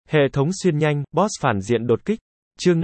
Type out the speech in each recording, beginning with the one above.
Hệ thống xuyên nhanh, boss phản diện đột kích. Chương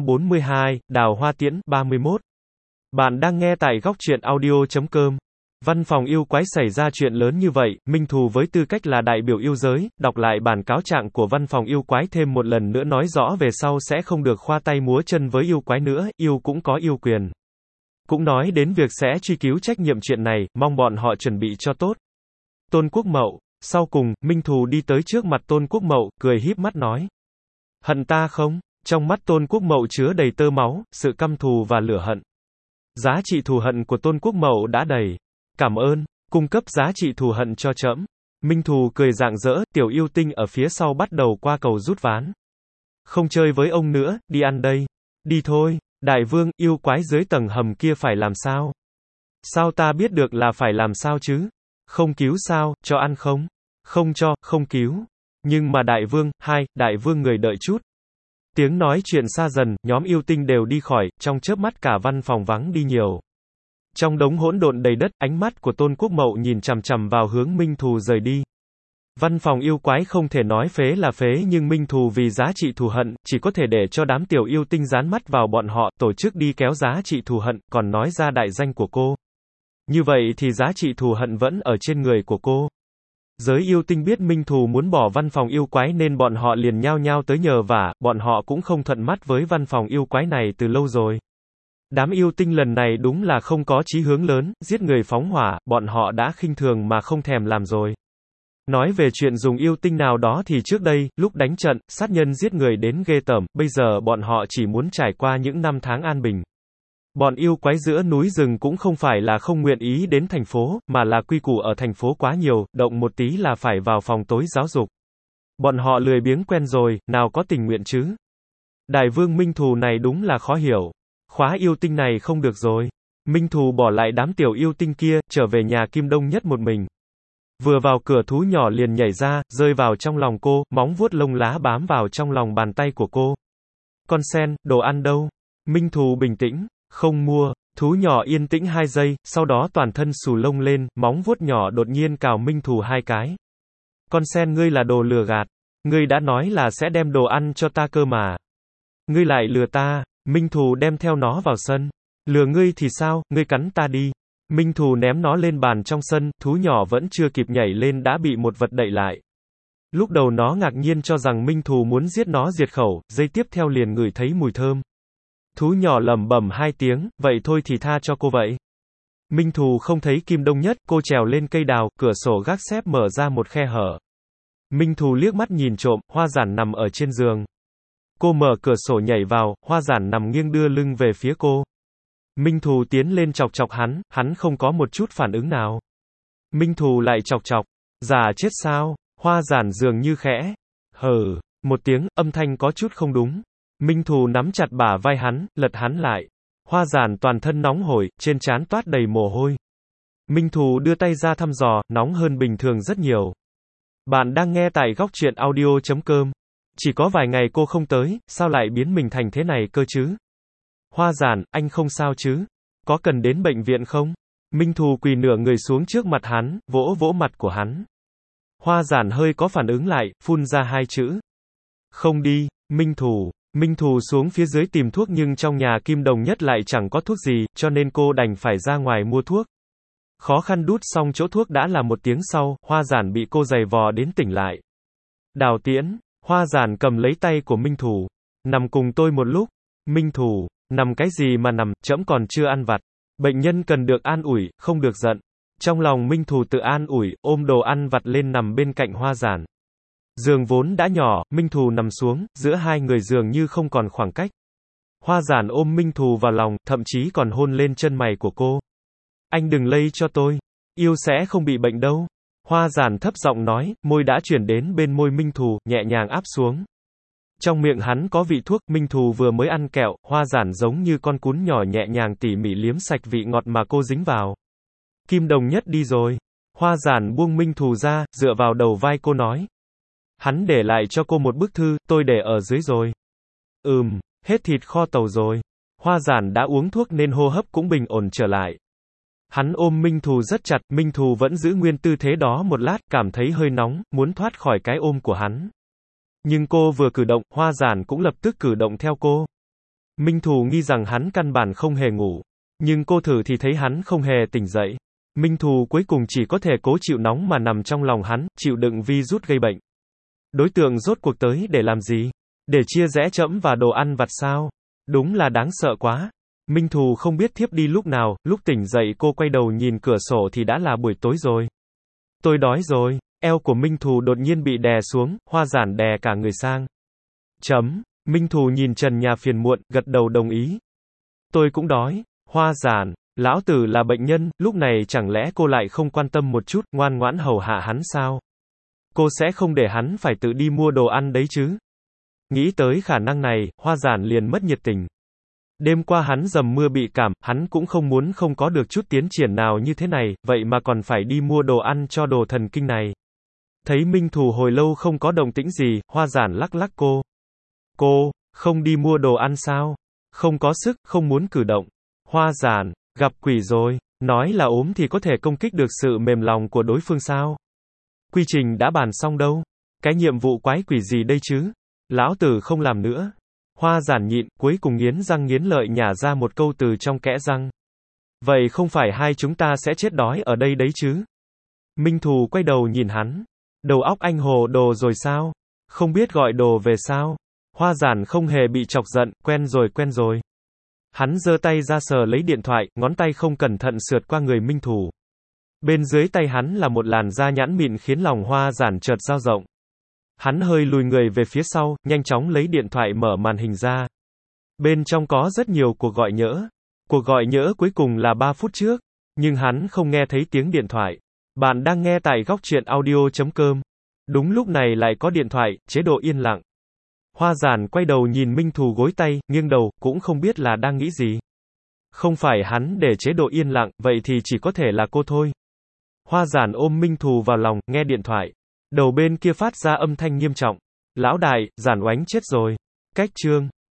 542, Đào Hoa Tiễn, 31. Bạn đang nghe tại góc truyện audio.com. Văn phòng yêu quái xảy ra chuyện lớn như vậy, Minh Thù với tư cách là đại biểu yêu giới, đọc lại bản cáo trạng của văn phòng yêu quái thêm một lần nữa nói rõ về sau sẽ không được khoa tay múa chân với yêu quái nữa, yêu cũng có yêu quyền. Cũng nói đến việc sẽ truy cứu trách nhiệm chuyện này, mong bọn họ chuẩn bị cho tốt. Tôn Quốc Mậu. Sau cùng, Minh Thù đi tới trước mặt Tôn Quốc Mậu, cười híp mắt nói. Hận ta không? Trong mắt Tôn Quốc Mậu chứa đầy tơ máu, sự căm thù và lửa hận. Giá trị thù hận của Tôn Quốc Mậu đã đầy. Cảm ơn, cung cấp giá trị thù hận cho trẫm. Minh Thù cười rạng rỡ, tiểu yêu tinh ở phía sau bắt đầu qua cầu rút ván. Không chơi với ông nữa, đi ăn đây. Đi thôi, đại vương, yêu quái dưới tầng hầm kia phải làm sao? Sao ta biết được là phải làm sao chứ? Không cứu sao, cho ăn không? Không cho, không cứu. Nhưng mà đại vương, đại vương người đợi chút. Tiếng nói chuyện xa dần, nhóm yêu tinh đều đi khỏi, trong chớp mắt cả văn phòng vắng đi nhiều. Trong đống hỗn độn đầy đất, ánh mắt của Tôn Quốc Mậu nhìn chằm chằm vào hướng Minh Thù rời đi. Văn phòng yêu quái không thể nói phế là phế nhưng Minh Thù vì giá trị thù hận, chỉ có thể để cho đám tiểu yêu tinh dán mắt vào bọn họ, tổ chức đi kéo giá trị thù hận, còn nói ra đại danh của cô. Như vậy thì giá trị thù hận vẫn ở trên người của cô. Giới yêu tinh biết Minh Thù muốn bỏ văn phòng yêu quái nên bọn họ liền nhao nhao tới nhờ vả, bọn họ cũng không thuận mắt với văn phòng yêu quái này từ lâu rồi. Đám yêu tinh lần này đúng là không có chí hướng lớn, giết người phóng hỏa, bọn họ đã khinh thường mà không thèm làm rồi. Nói về chuyện dùng yêu tinh nào đó thì trước đây, lúc đánh trận, sát nhân giết người đến ghê tởm, bây giờ bọn họ chỉ muốn trải qua những năm tháng an bình. Bọn yêu quái giữa núi rừng cũng không phải là không nguyện ý đến thành phố, mà là quy củ ở thành phố quá nhiều, động một tí là phải vào phòng tối giáo dục. Bọn họ lười biếng quen rồi, nào có tình nguyện chứ. Đại vương Minh Thù này đúng là khó hiểu. Khóa yêu tinh này không được rồi. Minh Thù bỏ lại đám tiểu yêu tinh kia, trở về nhà Kim Đông Nhất một mình. Vừa vào cửa thú nhỏ liền nhảy ra, rơi vào trong lòng cô, móng vuốt lông lá bám vào trong lòng bàn tay của cô. Con sen, đồ ăn đâu? Minh Thù bình tĩnh. Không mua. Thú nhỏ yên tĩnh 2 giây, sau đó toàn thân xù lông lên, móng vuốt nhỏ đột nhiên cào Minh Thù 2 cái. Con sen ngươi là đồ lừa gạt. Ngươi đã nói là sẽ đem đồ ăn cho ta cơ mà. Ngươi lại lừa ta. Minh Thù đem theo nó vào sân. Lừa ngươi thì sao, ngươi cắn ta đi. Minh Thù ném nó lên bàn trong sân, thú nhỏ vẫn chưa kịp nhảy lên đã bị một vật đậy lại. Lúc đầu nó ngạc nhiên cho rằng Minh Thù muốn giết nó diệt khẩu, giây tiếp theo liền ngửi thấy mùi thơm. Thú nhỏ lẩm bẩm 2 tiếng, vậy thôi thì tha cho cô vậy. Minh Thù không thấy Kim Đông Nhất, cô trèo lên cây đào, cửa sổ gác xếp mở ra một khe hở. Minh Thù liếc mắt nhìn trộm, Hoa Giản nằm ở trên giường. Cô mở cửa sổ nhảy vào, Hoa Giản nằm nghiêng đưa lưng về phía cô. Minh Thù tiến lên chọc chọc hắn không có một chút phản ứng nào. Minh Thù lại chọc chọc, già chết sao, Hoa Giản dường như khẽ. Hừ, một tiếng, âm thanh có chút không đúng. Minh Thù nắm chặt bả vai hắn, lật hắn lại. Hoa Giản toàn thân nóng hổi, trên trán toát đầy mồ hôi. Minh Thù đưa tay ra thăm dò, nóng hơn bình thường rất nhiều. Bạn đang nghe tại góc truyện audio.com. Chỉ có vài ngày cô không tới, sao lại biến mình thành thế này cơ chứ? Hoa Giản, anh không sao chứ? Có cần đến bệnh viện không? Minh Thù quỳ nửa người xuống trước mặt hắn, vỗ vỗ mặt của hắn. Hoa Giản hơi có phản ứng lại, phun ra 2 chữ. Không đi, Minh Thù xuống phía dưới tìm thuốc nhưng trong nhà Kim Đồng Nhất lại chẳng có thuốc gì, cho nên cô đành phải ra ngoài mua thuốc. Khó khăn đút xong chỗ thuốc đã là 1 tiếng sau, Hoa Giản bị cô giày vò đến tỉnh lại. Đào Tiễn, Hoa Giản cầm lấy tay của Minh Thù. Nằm cùng tôi một lúc. Minh Thù, nằm cái gì mà nằm, trẫm còn chưa ăn vặt. Bệnh nhân cần được an ủi, không được giận. Trong lòng Minh Thù tự an ủi, ôm đồ ăn vặt lên nằm bên cạnh Hoa Giản. Giường vốn đã nhỏ, Minh Thù nằm xuống, giữa hai người dường như không còn khoảng cách. Hoa Giản ôm Minh Thù vào lòng, thậm chí còn hôn lên chân mày của cô. Anh đừng lây cho tôi. Yêu sẽ không bị bệnh đâu. Hoa Giản thấp giọng nói, môi đã chuyển đến bên môi Minh Thù, nhẹ nhàng áp xuống. Trong miệng hắn có vị thuốc, Minh Thù vừa mới ăn kẹo, Hoa Giản giống như con cún nhỏ nhẹ nhàng tỉ mỉ liếm sạch vị ngọt mà cô dính vào. Kim Đồng Nhất đi rồi. Hoa Giản buông Minh Thù ra, dựa vào đầu vai cô nói. Hắn để lại cho cô một bức thư, tôi để ở dưới rồi. Hết thịt kho tàu rồi. Hoa Giản đã uống thuốc nên hô hấp cũng bình ổn trở lại. Hắn ôm Minh Thù rất chặt, Minh Thù vẫn giữ nguyên tư thế đó một lát, cảm thấy hơi nóng, muốn thoát khỏi cái ôm của hắn. Nhưng cô vừa cử động, Hoa Giản cũng lập tức cử động theo cô. Minh Thù nghi rằng hắn căn bản không hề ngủ. Nhưng cô thử thì thấy hắn không hề tỉnh dậy. Minh Thù cuối cùng chỉ có thể cố chịu nóng mà nằm trong lòng hắn, chịu đựng virus gây bệnh. Đối tượng rốt cuộc tới để làm gì? Để chia rẽ trẫm và đồ ăn vặt sao? Đúng là đáng sợ quá. Minh Thù không biết thiếp đi lúc nào, lúc tỉnh dậy cô quay đầu nhìn cửa sổ thì đã là buổi tối rồi. Tôi đói rồi. Eo của Minh Thù đột nhiên bị đè xuống, Hoa Giản đè cả người sang. Minh Thù nhìn trần nhà phiền muộn, gật đầu đồng ý. Tôi cũng đói. Hoa Giản, lão tử là bệnh nhân, lúc này chẳng lẽ cô lại không quan tâm một chút, ngoan ngoãn hầu hạ hắn sao? Cô sẽ không để hắn phải tự đi mua đồ ăn đấy chứ? Nghĩ tới khả năng này, Hoa Giản liền mất nhiệt tình. Đêm qua hắn dầm mưa bị cảm, hắn cũng không muốn không có được chút tiến triển nào như thế này, vậy mà còn phải đi mua đồ ăn cho đồ thần kinh này. Thấy Minh Thù hồi lâu không có động tĩnh gì, Hoa Giản lắc lắc cô. Cô, không đi mua đồ ăn sao? Không có sức, không muốn cử động. Hoa Giản, gặp quỷ rồi, nói là ốm thì có thể công kích được sự mềm lòng của đối phương sao? Quy trình đã bàn xong đâu? Cái nhiệm vụ quái quỷ gì đây chứ? Lão tử không làm nữa. Hoa Giản nhịn, cuối cùng nghiến răng nghiến lợi nhả ra một câu từ trong kẽ răng. Vậy không phải hai chúng ta sẽ chết đói ở đây đấy chứ? Minh Thù quay đầu nhìn hắn. Đầu óc anh hồ đồ rồi sao? Không biết gọi đồ về sao? Hoa Giản không hề bị chọc giận, quen rồi. Hắn giơ tay ra sờ lấy điện thoại, ngón tay không cẩn thận sượt qua người Minh Thù. Bên dưới tay hắn là một làn da nhẵn mịn khiến lòng Hoa Giản chợt dao động. Hắn hơi lùi người về phía sau, nhanh chóng lấy điện thoại mở màn hình ra. Bên trong có rất nhiều cuộc gọi nhỡ. Cuộc gọi nhỡ cuối cùng là 3 phút trước, nhưng hắn không nghe thấy tiếng điện thoại. Bạn đang nghe tại góc truyện audio.com. Đúng lúc này lại có điện thoại, chế độ yên lặng. Hoa Giản quay đầu nhìn Minh Thù gối tay, nghiêng đầu, cũng không biết là đang nghĩ gì. Không phải hắn để chế độ yên lặng, vậy thì chỉ có thể là cô thôi. Hoa Giản ôm Minh Thù vào lòng, nghe điện thoại. Đầu bên kia phát ra âm thanh nghiêm trọng. Lão đại, Giản Oánh chết rồi. Cách chương.